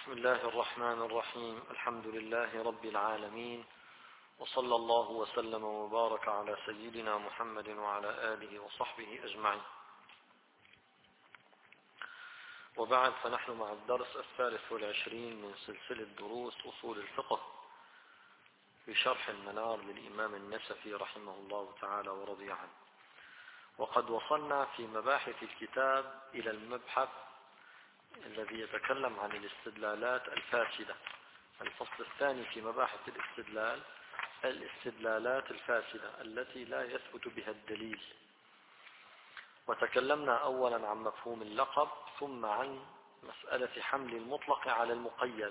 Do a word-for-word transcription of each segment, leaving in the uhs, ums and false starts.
بسم الله الرحمن الرحيم. الحمد لله رب العالمين، وصلى الله وسلم وبارك على سيدنا محمد وعلى آله وصحبه أجمعين. وبعد، فنحن مع الدرس الثالث والعشرين من سلسلة دروس أصول الفقه في شرح المنار للإمام النسفي رحمه الله تعالى ورضي عنه. وقد وصلنا في مباحث الكتاب إلى المبحث الذي يتكلم عن الاستدلالات الفاسدة. الفصل الثاني في مباحث الاستدلال الاستدلالات الفاسدة التي لا يثبت بها الدليل. وتكلمنا أولا عن مفهوم اللقب، ثم عن مسألة حمل المطلق على المقيد.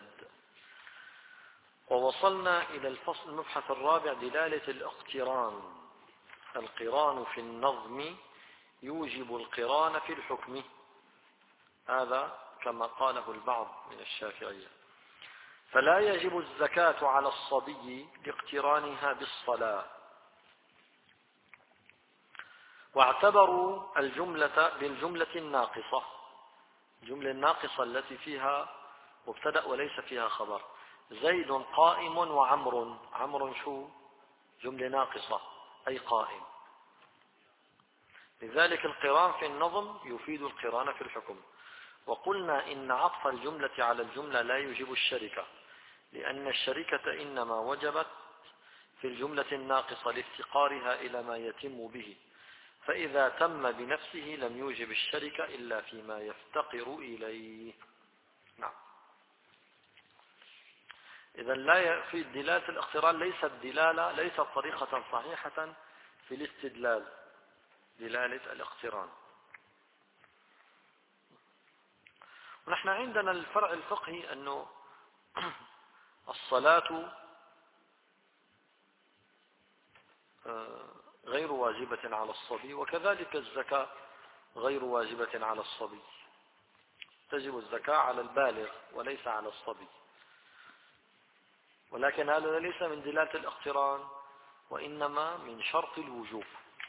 ووصلنا إلى الفصل المبحث الرابع، دلالة الاقتران. القران في النظم يوجب القران في الحكم، هذا كما قاله البعض من الشافعية. فلا يجب الزكاة على الصبي لاقترانها بالصلاة. واعتبروا الجملة بالجملة الناقصة، الجملة الناقصة التي فيها مبتدأ وليس فيها خبر. زيد قائم وعمر، عمر شو؟ جملة ناقصة أي قائم. لذلك القران في النظم يفيد القران في الحكم. وقلنا إن عطف الجملة على الجملة لا يوجب الشركة، لأن الشركة إنما وجبت في الجملة الناقصة لافتقارها إلى ما يتم به، فإذا تم بنفسه لم يوجب الشركة إلا فيما يفتقر إليه. نعم. إذا لا في دلالة الاقتران ليست دلالة ليست طريقة صحيحة في الاستدلال، دلالة الاقتران. ونحن عندنا الفرع الفقهي أنه الصلاة غير واجبة على الصبي، وكذلك الزكاة غير واجبة على الصبي. تجب الزكاة على البالغ وليس على الصبي. ولكن هذا ليس من دلالة الاقتران، وإنما من شرط الوجوب.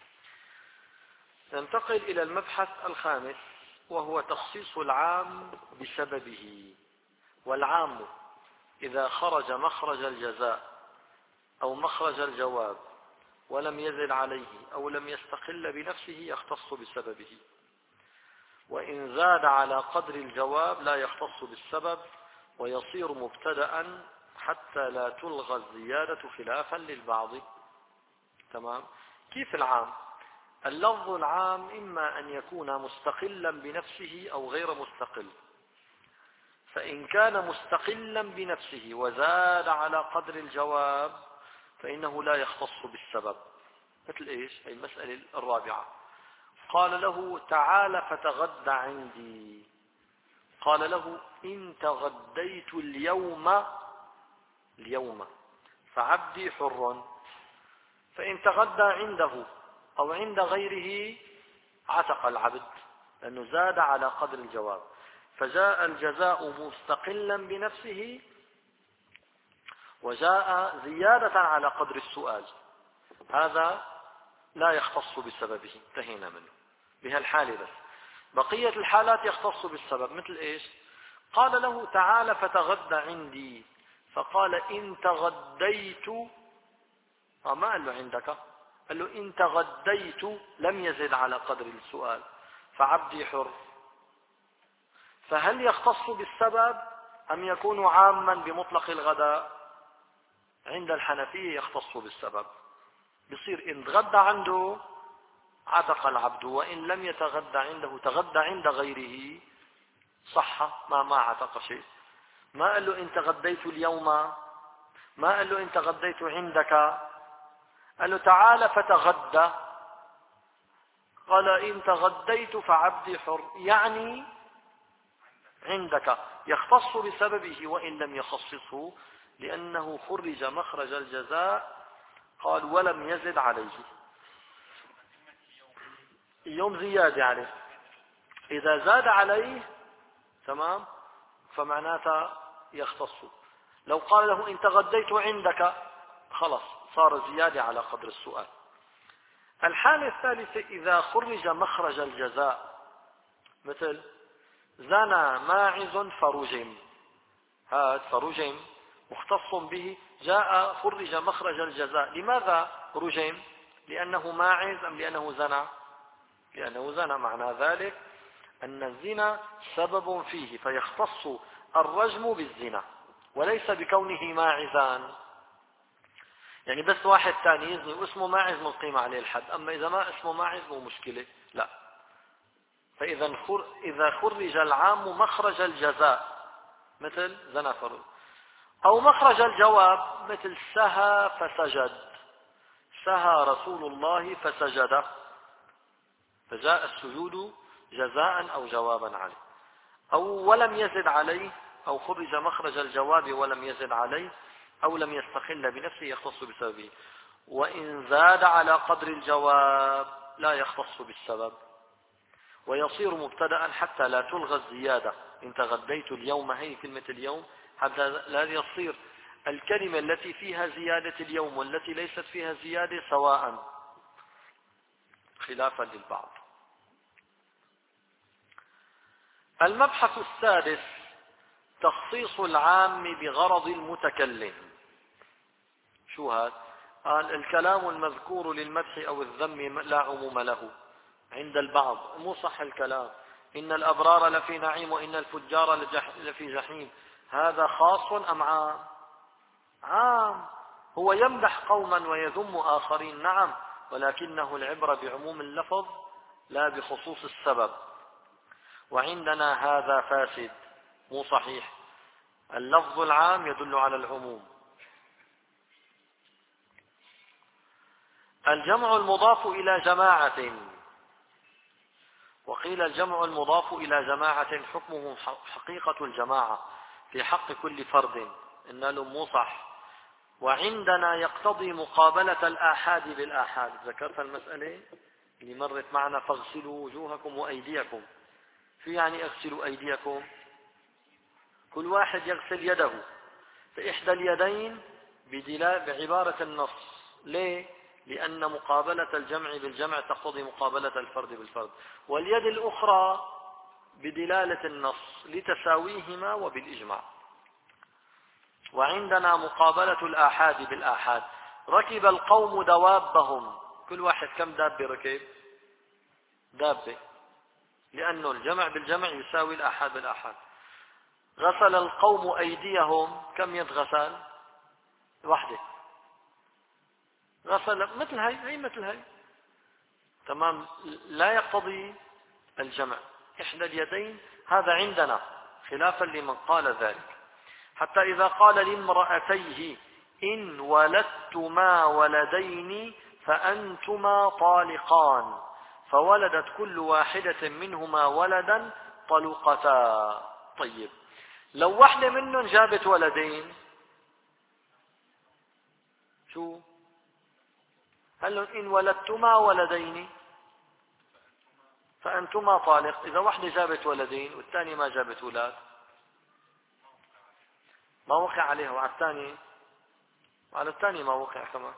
ننتقل إلى المبحث الخامس، وهو تخصيص العام بسببه. والعام إذا خرج مخرج الجزاء أو مخرج الجواب ولم يزد عليه أو لم يستقل بنفسه يختص بسببه. وإن زاد على قدر الجواب لا يختص بالسبب ويصير مبتدأ حتى لا تلغى الزيادة خلافا للبعض. تمام؟ كيف العام؟ اللفظ العام إما أن يكون مستقلا بنفسه أو غير مستقل. فإن كان مستقلا بنفسه وزاد على قدر الجواب فإنه لا يختص بالسبب. مثل إيش؟ هي المسألة الرابعة. قال له تعال فتغدى عندي، قال له إن تغديت اليوم اليوم فعبدي حر. فإن تغدى عنده أو عند غيره عتق العبد، لأنه زاد على قدر الجواب. فجاء الجزاء مستقلا بنفسه وجاء زيادة على قدر السؤال، هذا لا يختص بسببه، انتهينا منه بهالحالة. بس بقية الحالات يختص بالسبب. مثل إيش؟ قال له تعال فتغدى عندي، فقال إن تغديت، ما قال له عندك، قال له إن تغديت، لم يزد على قدر السؤال، فعبدي حر. فهل يختص بالسبب أم يكون عاما بمطلق الغداء؟ عند الحنفية يختص بالسبب، بصير إن تغدى عنده عتق العبد، وإن لم يتغدى عنده تغدى عند غيره صح، ما ما عتق شيء. ما قال له إن تغديت اليوم، ما قال له إن تغديت عندك، قال له تعال فتغدى، قال إن تغديت فعبدي حر، يعني عندك. يختص بسببه وإن لم يخصصه، لأنه خرج مخرج الجزاء. قال ولم يزد عليه، يوم زيادة عليه. إذا زاد عليه تمام فمعناته يختص. لو قال له إن تغديت عندك خلص صار زيادة على قدر السؤال. الحالة الثالثة إذا خرج مخرج الجزاء، مثل زنى ماعز فرجم، هذا فرجم مختص به، جاء خرج مخرج الجزاء. لماذا رجم؟ لأنه ماعز أم لأنه زنى؟ لأنه زنى. معنى ذلك أن الزنا سبب فيه، فيختص الرجم بالزنا وليس بكونه ماعزان. يعني بس واحد ثاني يزني واسمه ماعز نقيم عليه الحد، أما إذا ما اسمه ماعز مو مشكلة، لا. فإذا إذا خرج العام مخرج الجزاء مثل زنا فرض، أو مخرج الجواب مثل سهى فسجد، سهى رسول الله فسجد، فجاء السجود جزاء أو جوابا عليه. أو ولم يزد عليه، أو خرج مخرج الجواب ولم يزد عليه، أو لم يستقل بنفسه يختص بسببه. وإن زاد على قدر الجواب لا يختص بالسبب، ويصير مبتدأ حتى لا تلغى الزيادة. إن تغديت اليوم، هي كلمة اليوم، حتى لا يصير الكلمة التي فيها زيادة اليوم والتي ليست فيها زيادة سواء، خلافا للبعض. المبحث السادس تخصيص العام بغرض المتكلم. شو هذا؟ قال الكلام المذكور للمدح أو الذم لا عموم له عند البعض. مو صح الكلام إن الأبرار لفي نعيم وإن الفجار لفي جحيم، هذا خاص أم عام؟ عام. هو يمدح قوما ويذم آخرين، نعم، ولكنه العبرة بعموم اللفظ لا بخصوص السبب. وعندنا هذا فاسد، مو صحيح. اللفظ العام يدل على العموم. الجمع المضاف إلى جماعة، وقيل الجمع المضاف إلى جماعة حكمه حقيقة الجماعة في حق كل فرد، إن له مو صح. وعندنا يقتضي مقابلة الآحاد بالآحاد. ذكرت المسألة اللي مرت معنا، فاغسلوا وجوهكم وأيديكم. في يعني اغسلوا أيديكم؟ كل واحد يغسل يده، فإحدى اليدين بعبارة النص. ليه؟ لأن مقابلة الجمع بالجمع تقتضي مقابلة الفرد بالفرد، واليد الأخرى بدلالة النص لتساويهما وبالإجماع. وعندنا مقابلة الآحاد بالآحاد. ركب القوم دوابهم، كل واحد كم دابة ركب؟ دابة، لأنه الجمع بالجمع يساوي الآحاد بالآحاد. غسل القوم أيديهم، كم يد غسل؟ واحدة. غسل مثل هاي، هي مثل هاي، تمام. لا يقتضي الجمع إحدى اليدين، هذا عندنا خلافا لمن قال ذلك. حتى إذا قال لامرأتيه إن ولدتما ولدين فأنتما طالقان، فولدت كل واحدة منهما ولدا طلقتا. طيب، لو واحدة منهم جابت ولدين، شو؟ هل إن ولدتما ولدين فأنتما طالق، إذا واحدة جابت ولدين والثانية ما جابت ولاد، ما وقع عليها، وعلى الثانية وعلى الثانية ما وقع كمان،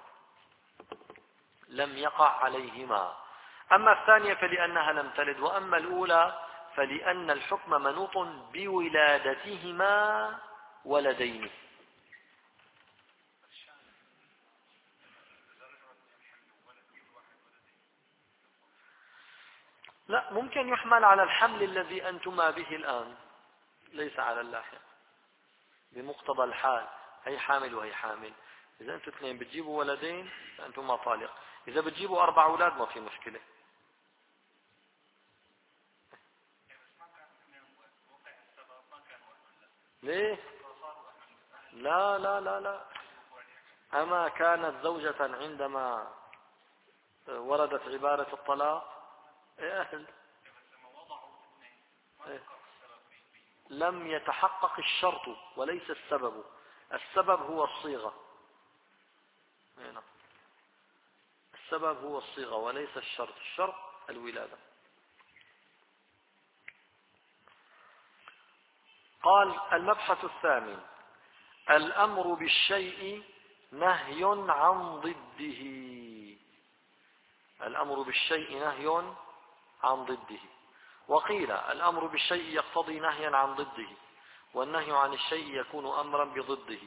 لم يقع عليهما. أما الثانية فلأنها لم تلد، وأما الأولى فلأن الحكم منوط بولادتهما ولدين. لا، ممكن يحمل على الحمل الذي أنتما به الآن، ليس على اللاحق، بمقتضى الحال. هي حامل وهي حامل. إذا أنتم اثنين بتجيبوا ولدين فأنتما طالق، إذا بتجيبوا أربع أولاد ما في مشكلة. ليه؟ لا لا لا لا، أما كانت زوجة عندما وردت عبارة الطلاق؟ إيه أهل. إيه؟ لم يتحقق الشرط وليس السبب، السبب هو الصيغة. هنا السبب هو الصيغة وليس الشرط، الشرط الولادة. قال المبحث الثامن الأمر بالشيء نهي عن ضده. الأمر بالشيء نهي عن ضده. وقيل الأمر بالشيء يقتضي نهيا عن ضده، والنهي عن الشيء يكون أمرا بضده.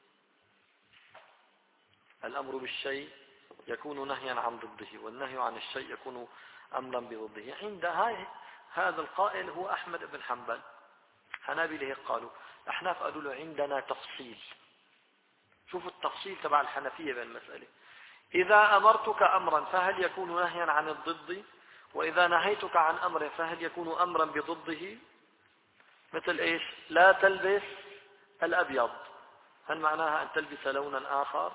الأمر بالشيء يكون نهيا عن ضده، والنهي عن الشيء يكون أمرا بضده. عند هاي هذا القائل هو أحمد بن حنبل. حنابلة قالوا، الأحناف قالوا له عندنا تفصيل. شوفوا التفصيل تبع الحنفية بالمسألة. إذا أمرتك أمرا فهل يكون نهيا عن الضد؟ وإذا نهيتك عن أمر فهل يكون أمرا بضده؟ مثل إيش؟ لا تلبس الأبيض، هل معناها أن تلبس لونا آخر؟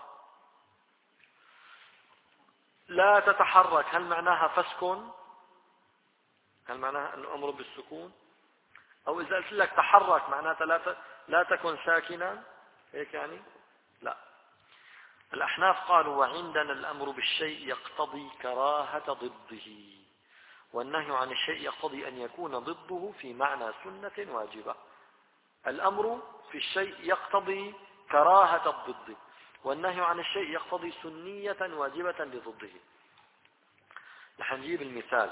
لا تتحرك، هل معناها فسكن؟ هل معناها أن أمر بالسكون؟ أو إذا قلت لك تحرك معناها لا لا تكن ساكنا، هيك يعني؟ لا. الأحناف قالوا وعندنا الأمر بالشيء يقتضي كراهة ضده، والنهي عن الشيء يقتضي أن يكون ضده في معنى سنة واجبة. الأمر في الشيء يقتضي كراهة الضد، والنهي عن الشيء يقتضي سنية واجبة لضده. نحن نجيب المثال.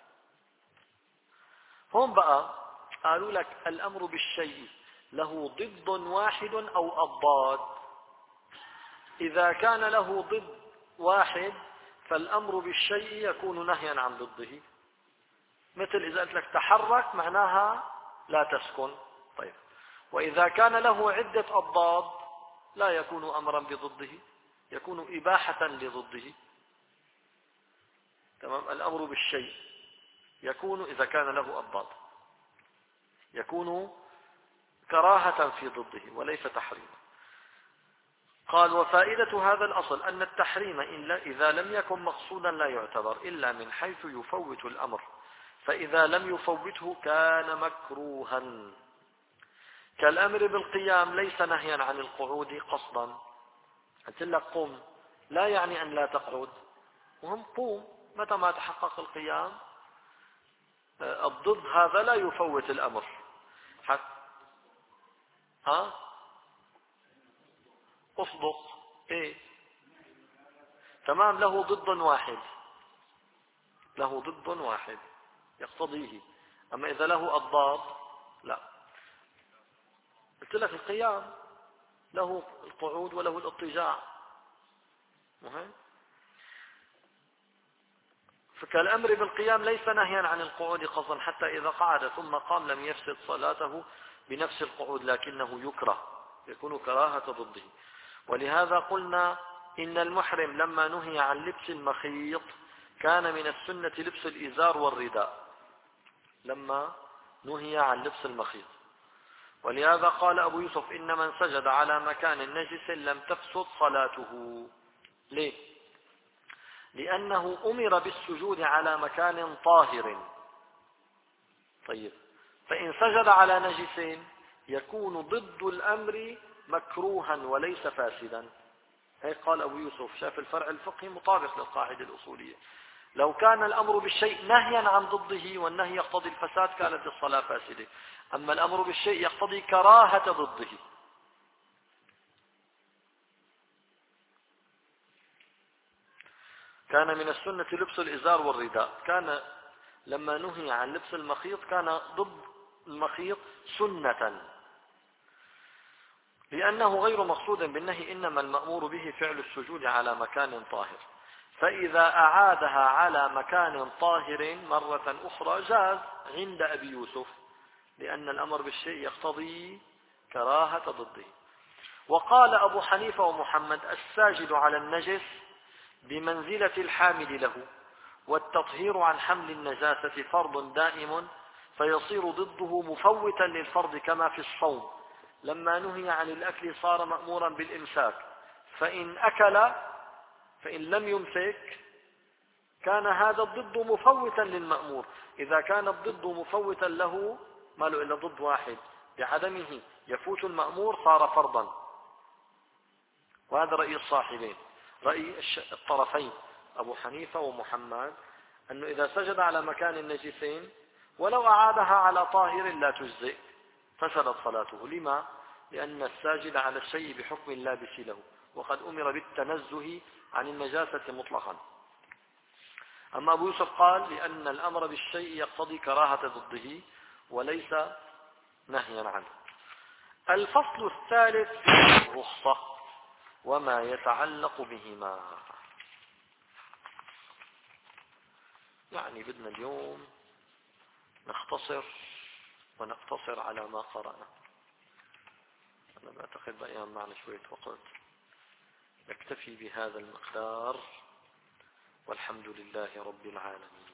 هون بقى قالوا لك الأمر بالشيء له ضد واحد أو أضداد. إذا كان له ضد واحد فالأمر بالشيء يكون نهيا عن ضده. مثل إذا قلت لك تحرك معناها لا تسكن. طيب، وإذا كان له عدة أضداد لا يكون أمرا بضده، يكون إباحة لضده. تمام. الأمر بالشيء يكون إذا كان له أضداد يكون كراهة في ضده وليس تحريما. قال وفائدة هذا الأصل أن التحريم إذا لم يكن مقصودا لا يعتبر إلا من حيث يفوت الأمر، فإذا لم يفوته كان مكروها. كالأمر بالقيام ليس نهيا عن القعود قصدا. قلت لك قم لا يعني أن لا تقعد، وهم قوم متى ما تحقق القيام. الضد هذا لا يفوت الأمر. حتى ها أصدق إيه تمام، له ضد واحد، له ضد واحد يقتضيه. أما إذا له أضداد لا. قلت لك القيام له القعود وله الاضطجاع. مهم. فكالأمر بالقيام ليس نهيا عن القعود قصدا، حتى إذا قعد ثم قام لم يفسد صلاته بنفس القعود، لكنه يكره، يكون كراهة ضده. ولهذا قلنا إن المحرم لما نهي عن لبس المخيط كان من السنة لبس الإزار والرداء، لما نهي عن لبس المخيط. ولهذا قال أبو يوسف إن من سجد على مكان نجس لم تفسد صلاته. ليه؟ لأنه أمر بالسجود على مكان طاهر. طيب، فإن سجد على نجس يكون ضد الأمر مكروها وليس فاسدا. هيك قال أبو يوسف. شاف الفرع الفقهي مطابق للقاعدة الأصولية. لو كان الأمر بالشيء نهيا عن ضده والنهي يقتضي الفساد كانت الصلاة فاسدة، أما الأمر بالشيء يقتضي كراهة ضده. كان من السنة لبس الإزار والرداء. كان لما نهي عن لبس المخيط كان ضد المخيط سنة، لأنه غير مقصود بالنهي، إنما المأمور به فعل السجود على مكان طاهر. فإذا أعادها على مكان طاهر مرة أخرى جاز عند أبي يوسف، لأن الأمر بالشيء يقتضي كراهة ضده. وقال أبو حنيفة ومحمد الساجد على النجس بمنزلة الحامل له، والتطهير عن حمل النجاسة فرض دائم، فيصير ضده مفوتا للفرض كما في الصوم. لما نهي عن الأكل صار مأمورا بالإمساك، فإن أكل فإن لم يمسك كان هذا الضد مفوتا للمأمور. إذا كان الضد مفوتا له ما له إلا ضد واحد، بعدمه يفوت المأمور صار فرضا. وهذا رأي الصاحبين، رأي الطرفين أبو حنيفة ومحمد، أنه إذا سجد على مكان النجسين ولو أعادها على طاهر لا تجزئ، فسدت صلاته. لما؟ لأن الساجد على الشيء بحكم اللابس له، وقد أمر بالتنزه عن النجاسة مطلقا. أما أبو يوسف قال لأن الأمر بالشيء يقتضي كراهة ضده وليس نهيا عنه. الفصل الثالث الرخصة وما يتعلق بهما. يعني بدنا اليوم نختصر ونقتصر على ما قرأنا. أنا بعتقد بقى معنا شوية وقت، نكتفي بهذا المقدار، والحمد لله رب العالمين.